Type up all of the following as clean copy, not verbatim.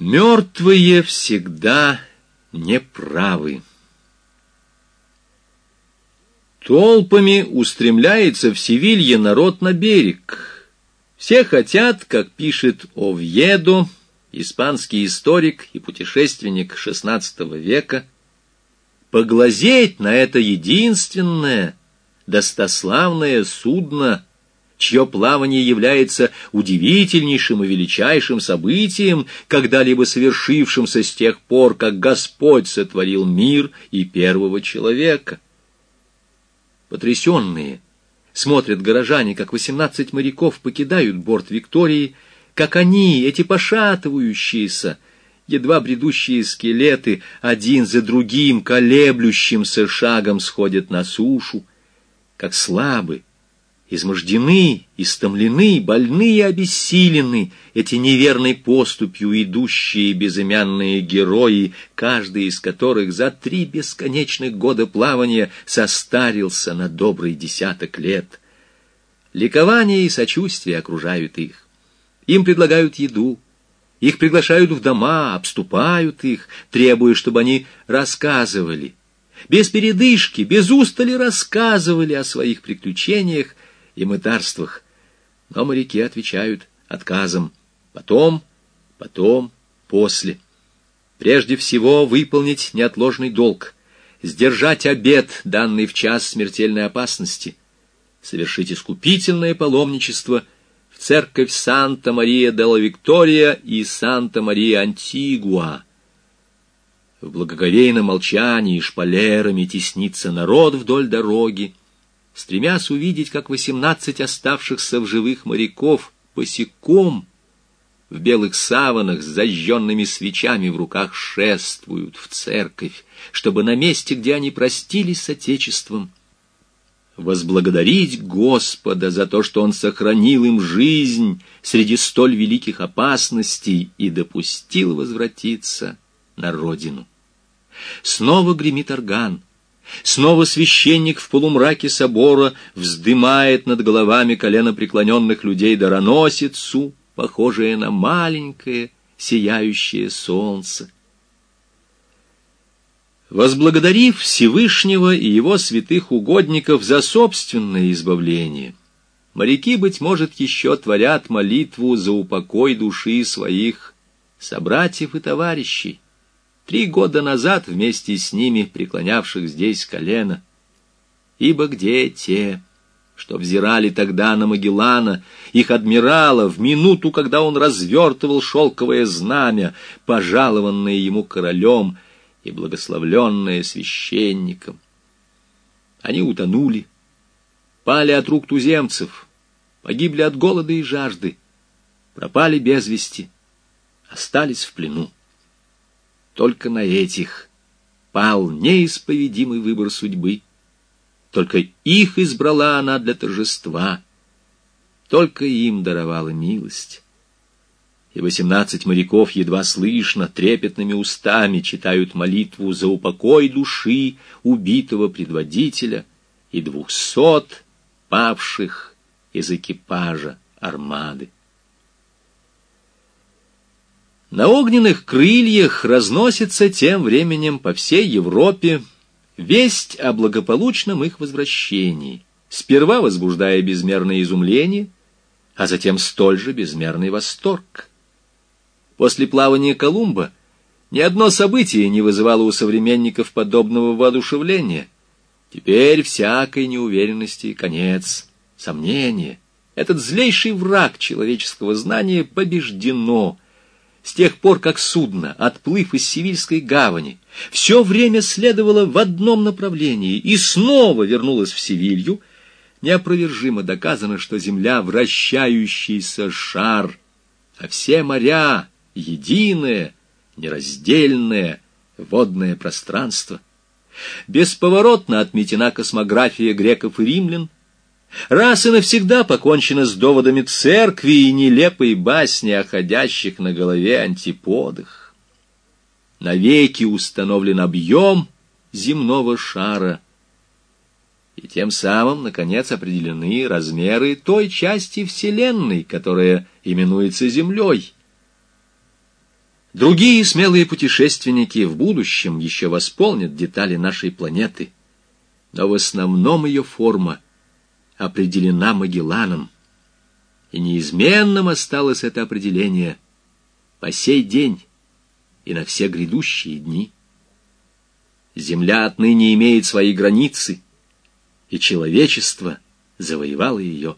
Мертвые всегда неправы. Толпами устремляется в Севилье народ на берег. Все хотят, как пишет Овьедо, испанский историк и путешественник XVI века, поглазеть на это единственное, достославное судно, чье плавание является удивительнейшим и величайшим событием, когда-либо совершившимся с тех пор, как Господь сотворил мир и первого человека. Потрясенные смотрят горожане, как 18 моряков покидают борт Виктории, как они, эти пошатывающиеся, едва бредущие скелеты, один за другим колеблющимся шагом сходят на сушу, как слабы, измождены, истомлены, больны и обессилены эти неверной поступью идущие безымянные герои, каждый из которых за 3 бесконечных года плавания состарился на добрый 10 лет. Ликование и сочувствие окружают их. Им предлагают еду, их приглашают в дома, обступают их, требуя, чтобы они рассказывали. Без передышки, без устали рассказывали о своих приключениях и мытарствах. Но моряки отвечают отказом. Потом, после. Прежде всего выполнить неотложный долг, сдержать обет, данный в час смертельной опасности, совершить искупительное паломничество в церковь Санта-Мария-де-ла-Виктория и Санта-Мария-Антигуа. В благоговейном молчании шпалерами теснится народ вдоль дороги, стремясь увидеть, как 18 оставшихся в живых моряков босиком в белых саванах с зажженными свечами в руках шествуют в церковь, чтобы на месте, где они простились с Отечеством, возблагодарить Господа за то, что Он сохранил им жизнь среди столь великих опасностей и допустил возвратиться на родину. Снова гремит орган. Снова священник в полумраке собора вздымает над головами коленопреклоненных людей дароносицу, похожее на маленькое сияющее солнце. Возблагодарив Всевышнего и его святых угодников за собственное избавление, моряки, быть может, еще творят молитву за упокой души своих собратьев и товарищей, 3 года назад вместе с ними преклонявших здесь колено. Ибо где те, что взирали тогда на Магеллана, их адмирала, в минуту, когда он развертывал шелковое знамя, пожалованное ему королем и благословленное священником? Они утонули, пали от рук туземцев, погибли от голода и жажды, пропали без вести, остались в плену. Только на этих пал неисповедимый выбор судьбы. Только их избрала она для торжества. Только им даровала милость. И 18 моряков едва слышно, трепетными устами читают молитву за упокой души убитого предводителя и 200 павших из экипажа армады. На огненных крыльях разносится тем временем по всей Европе весть о благополучном их возвращении, сперва возбуждая безмерное изумление, а затем столь же безмерный восторг. После плавания Колумба ни одно событие не вызывало у современников подобного воодушевления. Теперь всякой неуверенности конец, сомнения. Этот злейший враг человеческого знания побеждено. С тех пор, как судно, отплыв из Севильской гавани, все время следовало в одном направлении и снова вернулось в Севилью, неопровержимо доказано, что Земля — вращающийся шар, а все моря — единое, нераздельное водное пространство. Бесповоротно отметена космография греков и римлян. Раз и навсегда покончено с доводами церкви и нелепой басни о ходящих на голове антиподах. Навеки установлен объем земного шара, и тем самым, наконец, определены размеры той части Вселенной, которая именуется Землей. Другие смелые путешественники в будущем еще восполнят детали нашей планеты, но в основном ее форма определена Магелланом, и неизменным осталось это определение по сей день и на все грядущие дни. Земля отныне имеет свои границы, и человечество завоевало ее.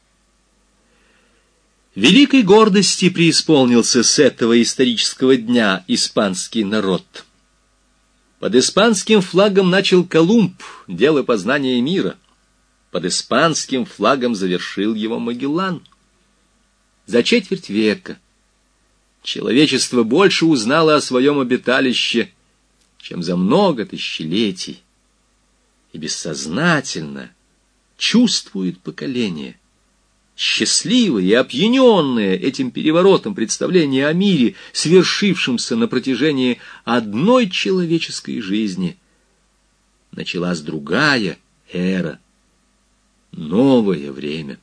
Великой гордости преисполнился с этого исторического дня испанский народ. Под испанским флагом начал Колумб дело познания мира. Под испанским флагом завершил его Магеллан. За четверть века человечество больше узнало о своем обиталище, чем за много тысячелетий, и бессознательно чувствует поколение, счастливое и опьяненное этим переворотом представления о мире, свершившемся на протяжении одной человеческой жизни. Началась другая эра, новое время.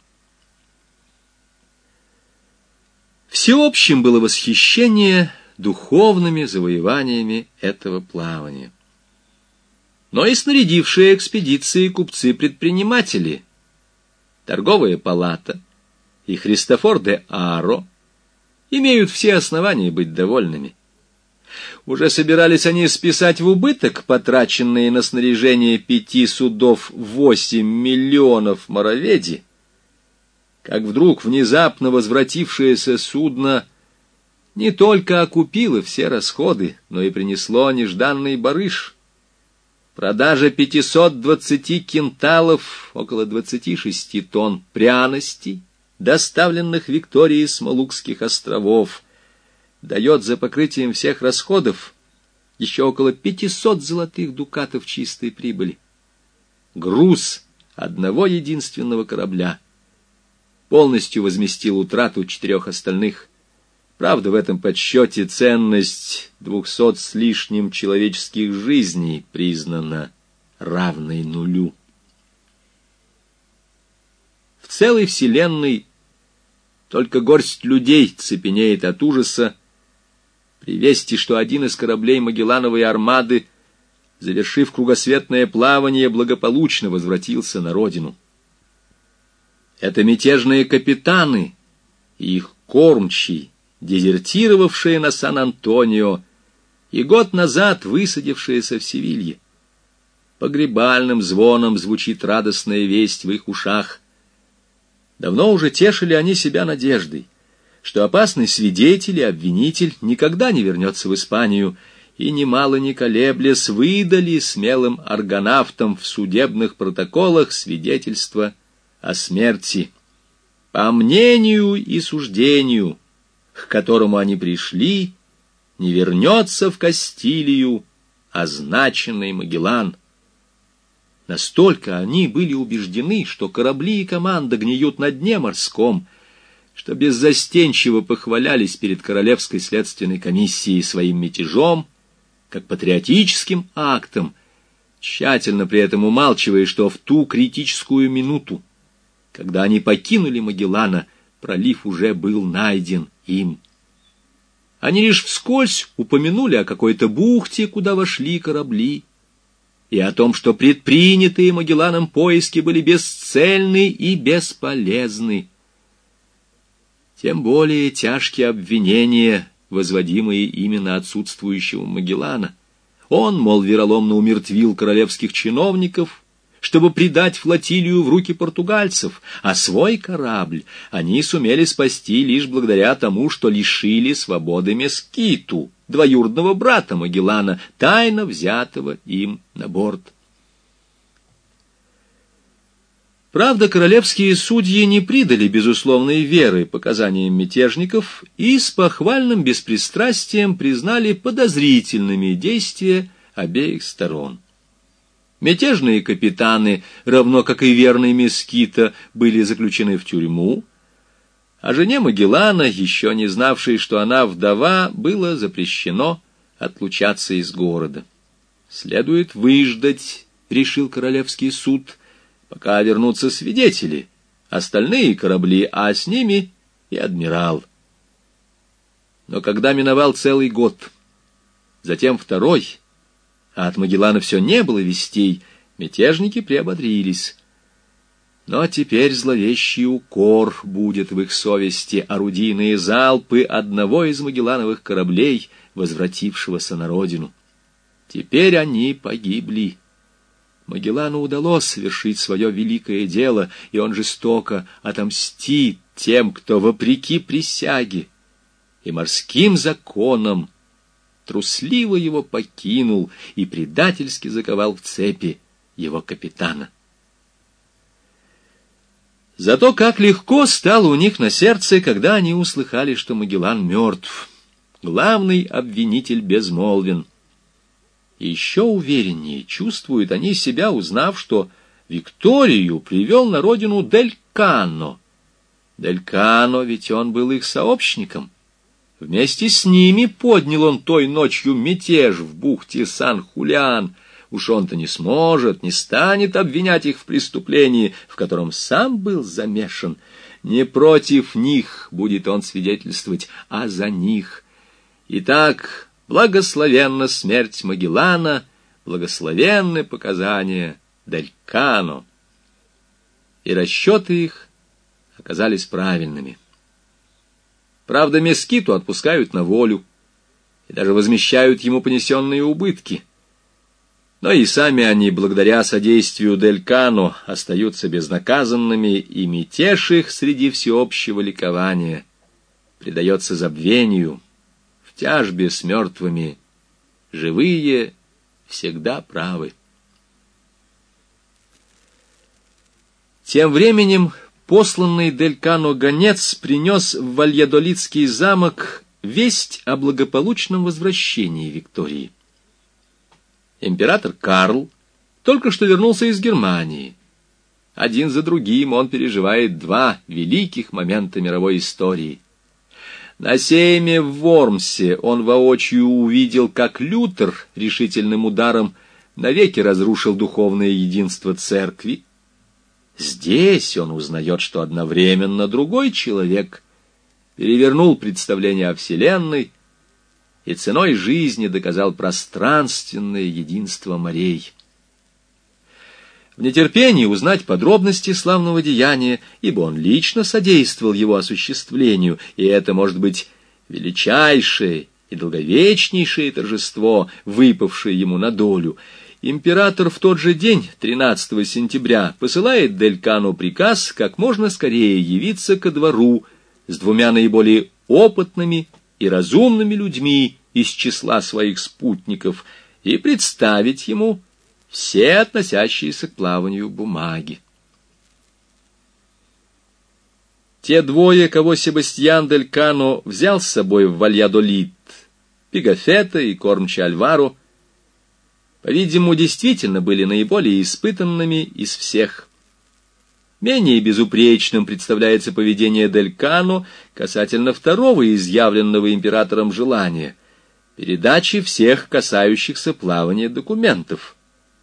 Всеобщим было восхищение духовными завоеваниями этого плавания. Но и снарядившие экспедиции купцы-предприниматели, торговая палата и Христофор де Аро имеют все основания быть довольными. Уже собирались они списать в убыток потраченные на снаряжение 5 судов 8 миллионов мороведи, как вдруг внезапно возвратившееся судно не только окупило все расходы, но и принесло нежданный барыш. Продажа 520 кенталов, около 26 тонн пряностей, доставленных Викторией с Молукских островов, дает за покрытием всех расходов еще около 500 золотых дукатов чистой прибыли. Груз одного единственного корабля полностью возместил утрату 4 остальных. Правда, в этом подсчете ценность 200 с лишним человеческих жизней признана равной нулю. В целой вселенной только горсть людей цепенеет от ужаса при вести, что один из кораблей Магеллановой армады, завершив кругосветное плавание, благополучно возвратился на родину. Это мятежные капитаны и их кормчий, дезертировавшие на Сан-Антонио и год назад высадившиеся в Севилье. Погребальным звоном звучит радостная весть в их ушах. Давно уже тешили они себя надеждой, что опасный свидетель и обвинитель никогда не вернется в Испанию, и, немало не колеблясь, выдали смелым аргонавтам в судебных протоколах свидетельство о смерти. По мнению и суждению, к которому они пришли, не вернется в Кастилию означенный Магеллан. Настолько они были убеждены, что корабли и команда гниют на дне морском, что беззастенчиво похвалялись перед Королевской следственной комиссией своим мятежом, как патриотическим актом, тщательно при этом умалчивая, что в ту критическую минуту, когда они покинули Магеллана, пролив уже был найден им. Они лишь вскользь упомянули о какой-то бухте, куда вошли корабли, и о том, что предпринятые Магелланом поиски были бесцельны и бесполезны. Тем более тяжкие обвинения, возводимые именно отсутствующего Магеллана. Он, мол, вероломно умертвил королевских чиновников, чтобы предать флотилию в руки португальцев, а свой корабль они сумели спасти лишь благодаря тому, что лишили свободы Мескиту, двоюродного брата Магеллана, тайно взятого им на борт. Правда, королевские судьи не придали безусловной веры показаниям мятежников и с похвальным беспристрастием признали подозрительными действия обеих сторон. Мятежные капитаны, равно как и верный Мескита, были заключены в тюрьму, а жене Магеллана, еще не знавшей, что она вдова, было запрещено отлучаться из города. «Следует выждать», — решил Королевский суд, — «пока вернутся свидетели, остальные корабли, а с ними и адмирал». Но когда миновал целый год, затем второй, а от Магеллана все не было вестей, мятежники приободрились. Но теперь зловещий укор будет в их совести орудийные залпы одного из Магеллановых кораблей, возвратившегося на родину. Теперь они погибли. Магеллану удалось совершить свое великое дело, и он жестоко отомстит тем, кто вопреки присяге и морским законам трусливо его покинул и предательски заковал в цепи его капитана. Зато как легко стало у них на сердце, когда они услыхали, что Магеллан мертв. Главный обвинитель безмолвен. И еще увереннее чувствуют они себя, узнав, что Викторию привел на родину Дель Кано. Дель Кано, ведь он был их сообщником. Вместе с ними поднял он той ночью мятеж в бухте Сан-Хулиан. Уж он-то не сможет, не станет обвинять их в преступлении, в котором сам был замешан. Не против них будет он свидетельствовать, а за них. Итак, благословенна смерть Магеллана, благословенны показания Дель Кано. И расчеты их оказались правильными. Правда, Мескиту отпускают на волю и даже возмещают ему понесенные убытки. Но и сами они, благодаря содействию Дель Кано, остаются безнаказанными, и мятеж их среди всеобщего ликования предается забвению. В тяжбе с мертвыми живые всегда правы. Тем временем посланный Дель Кано гонец принес в Вальядолидский замок весть о благополучном возвращении Виктории. Император Карл только что вернулся из Германии. Один за другим он переживает два великих момента мировой истории. На сейме в Вормсе он воочию увидел, как Лютер решительным ударом навеки разрушил духовное единство церкви. Здесь он узнает, что одновременно другой человек перевернул представление о Вселенной и ценой жизни доказал пространственное единство морей. В нетерпении узнать подробности славного деяния, ибо он лично содействовал его осуществлению, и это может быть величайшее и долговечнейшее торжество, выпавшее ему на долю. Император в тот же день, 13 сентября, посылает Дель Кано приказ как можно скорее явиться ко двору с двумя наиболее опытными и разумными людьми из числа своих спутников и представить ему все относящиеся к плаванию бумаги. Те двое, кого Себастьян Дель Кано взял с собой в Вальядолид, Пигафетто и кормчий Альваро, по-видимому, действительно были наиболее испытанными из всех. Менее безупречным представляется поведение Дель Кано касательно второго изъявленного императором желания — передачи всех касающихся плавания документов.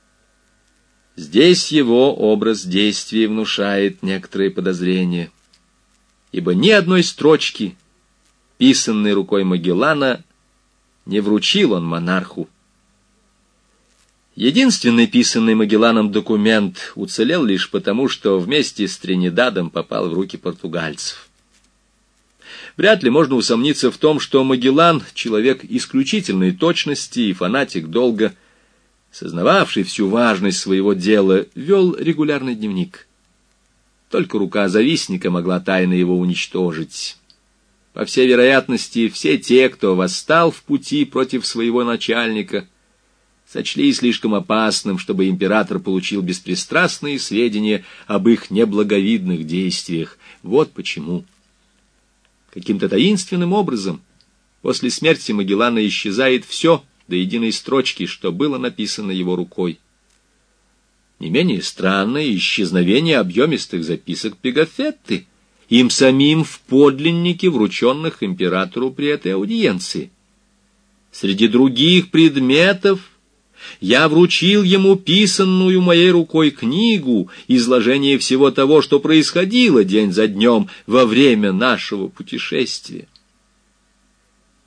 Здесь его образ действий внушает некоторые подозрения, ибо ни одной строчки, писанной рукой Магеллана, не вручил он монарху. Единственный писанный Магелланом документ уцелел лишь потому, что вместе с Тринидадом попал в руки португальцев. Вряд ли можно усомниться в том, что Магеллан — человек исключительной точности и фанатик долга, сознававший всю важность своего дела, вел регулярный дневник. Только рука завистника могла тайно его уничтожить. По всей вероятности, все те, кто восстал в пути против своего начальника, сочли слишком опасным, чтобы император получил беспристрастные сведения об их неблаговидных действиях. Вот почему. Каким-то таинственным образом после смерти Магеллана исчезает все до единой строчки, что было написано его рукой. Не менее странное исчезновение объемистых записок Пигафетты, им самим в подлиннике, врученных императору при этой аудиенции. Среди других предметов я вручил ему писанную моей рукой книгу, изложение всего того, что происходило день за днем во время нашего путешествия.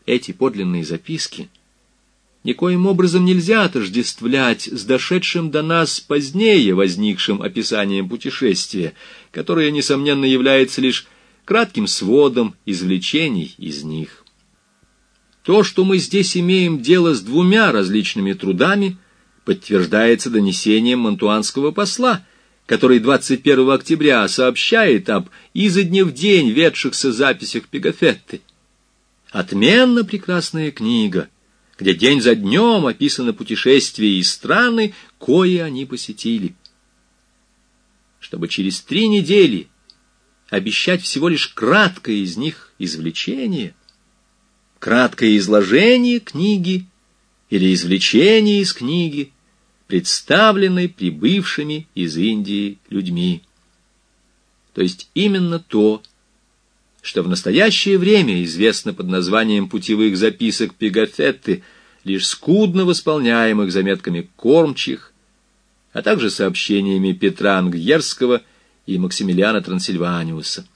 эти подлинные записки никоим образом нельзя отождествлять с дошедшим до нас позднее возникшим описанием путешествия, которое, несомненно, является лишь кратким сводом извлечений из них. То, что мы здесь имеем дело с двумя различными трудами, подтверждается донесением мантуанского посла, который 21 октября сообщает об изо дня в день ведшихся записях Пигафетты. Отменно прекрасная книга, где день за днем описано путешествия и страны, кои они посетили. Чтобы через 3 недели обещать всего лишь краткое из них извлечение, краткое изложение книги или извлечение из книги, представленной прибывшими из Индии людьми. То есть именно то, что в настоящее время известно под названием путевых записок Пигафетты, лишь скудно восполняемых заметками кормчих, а также сообщениями Петра Ангьерского и Максимилиана Трансильваниуса.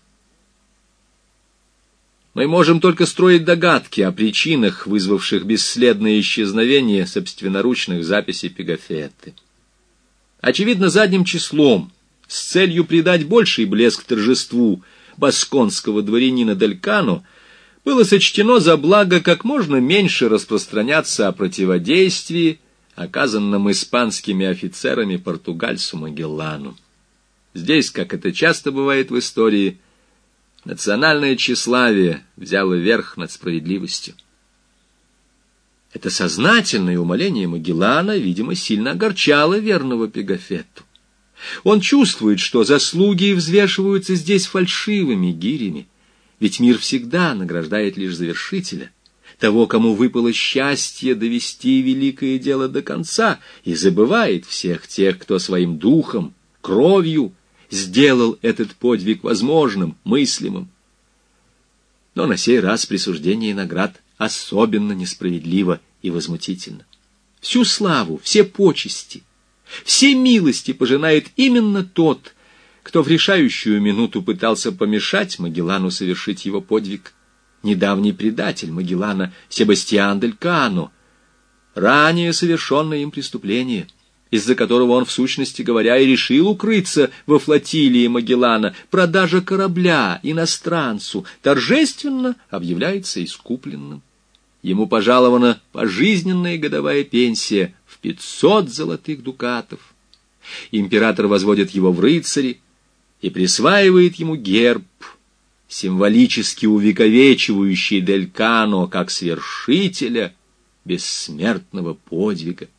Мы можем только строить догадки о причинах, вызвавших бесследное исчезновение собственноручных записей Пигафетты. Очевидно, задним числом, с целью придать больший блеск торжеству басконского дворянина Дель Кано, было сочтено за благо как можно меньше распространяться о противодействии, оказанном испанскими офицерами португальцу Магеллану. Здесь, как это часто бывает в истории, национальное тщеславие взяло верх над справедливостью. Это сознательное умаление Магеллана, видимо, сильно огорчало верного Пигафетту. Он чувствует, что заслуги взвешиваются здесь фальшивыми гирями, ведь мир всегда награждает лишь завершителя, того, кому выпало счастье довести великое дело до конца, и забывает всех тех, кто своим духом, кровью сделал этот подвиг возможным, мыслимым. Но на сей раз присуждение наград особенно несправедливо и возмутительно. Всю славу, все почести, все милости пожинает именно тот, кто в решающую минуту пытался помешать Магеллану совершить его подвиг, недавний предатель Магеллана Себастьян Дель Кано, ранее совершенное им преступление, из-за которого он, в сущности говоря, и решил укрыться во флотилии Магеллана, продажа корабля иностранцу, торжественно объявляется искупленным. Ему пожалована пожизненная годовая пенсия в 500 золотых дукатов. Император возводит его в рыцари и присваивает ему герб, символически увековечивающий Дель Кано как свершителя бессмертного подвига.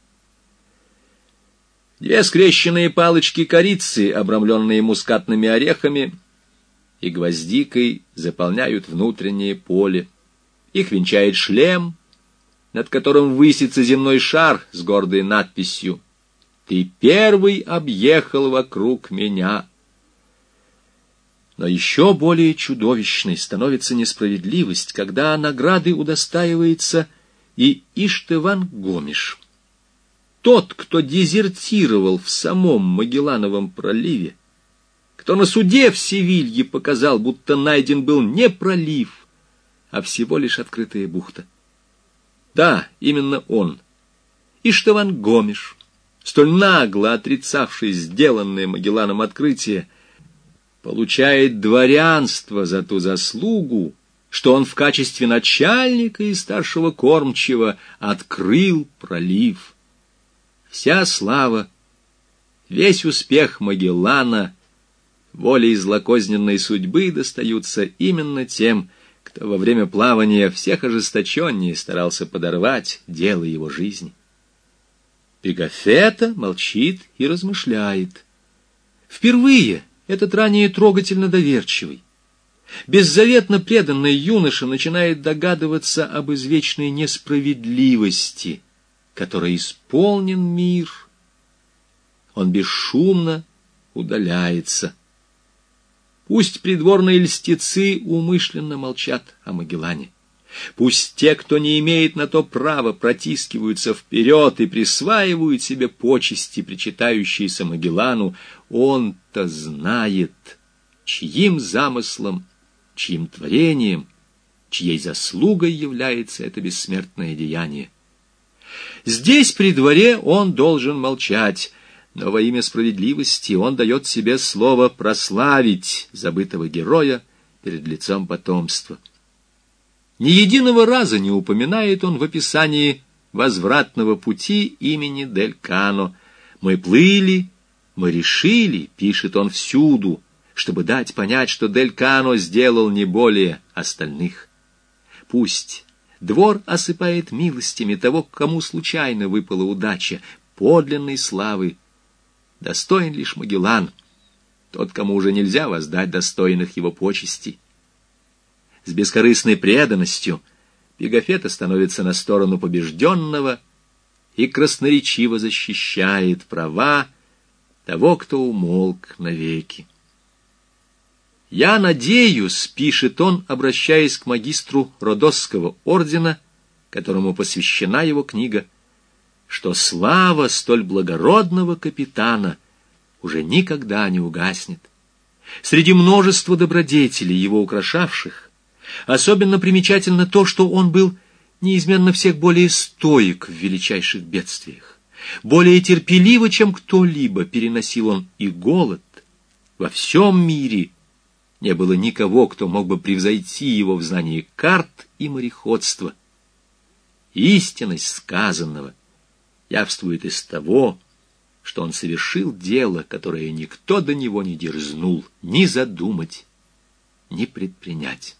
2 скрещенные палочки корицы, обрамленные мускатными орехами и гвоздикой, заполняют внутреннее поле. Их венчает шлем, над которым высится земной шар с гордой надписью «Ты первый объехал вокруг меня». Но еще более чудовищной становится несправедливость, когда награды удостаивается и Иштеван Гомиш. Тот, кто дезертировал в самом Магеллановом проливе, кто на суде в Севилье показал, будто найден был не пролив, а всего лишь открытая бухта. Да, именно он, Иштеван Гомиш, столь нагло отрицавший сделанное Магелланом открытие, получает дворянство за ту заслугу, что он в качестве начальника и старшего кормчего открыл пролив. Вся слава, весь успех Магеллана, волей злокозненной судьбы достаются именно тем, кто во время плавания всех ожесточеннее старался подорвать дело его жизни. Пигафетта молчит и размышляет. Впервые этот ранее трогательно доверчивый, беззаветно преданный юноша начинает догадываться об извечной несправедливости, которой исполнен мир. Он бесшумно удаляется. Пусть придворные льстецы умышленно молчат о Магеллане. Пусть те, кто не имеет на то права, протискиваются вперед и присваивают себе почести, причитающиеся Магеллану. Он-то знает, чьим замыслом, чьим творением чьей заслугой является это бессмертное деяние. Здесь при дворе он должен молчать, но во имя справедливости он дает себе слово прославить забытого героя перед лицом потомства. Ни единого раза не упоминает он в описании возвратного пути имени Дель Кано. «Мы плыли, мы решили», — пишет он всюду, чтобы дать понять, что Дель Кано сделал не более остальных. Пусть двор осыпает милостями того, кому случайно выпала удача, подлинной славы. Достоин лишь Магеллан, тот, кому уже нельзя воздать достойных его почестей. С бескорыстной преданностью Пигафетто становится на сторону побежденного и красноречиво защищает права того, кто умолк навеки. «Я надеюсь», — пишет он, обращаясь к магистру Родосского ордена, которому посвящена его книга, что слава столь благородного капитана уже никогда не угаснет. Среди множества добродетелей, его украшавших, особенно примечательно то, что он был неизменно всех более стоек в величайших бедствиях. Более терпеливо, чем кто-либо, переносил он и голод. Во всем мире не было никого, кто мог бы превзойти его в знании карт и мореходства. Истинность сказанного явствует из того, что он совершил дело, которое никто до него не дерзнул ни задумать, ни предпринять.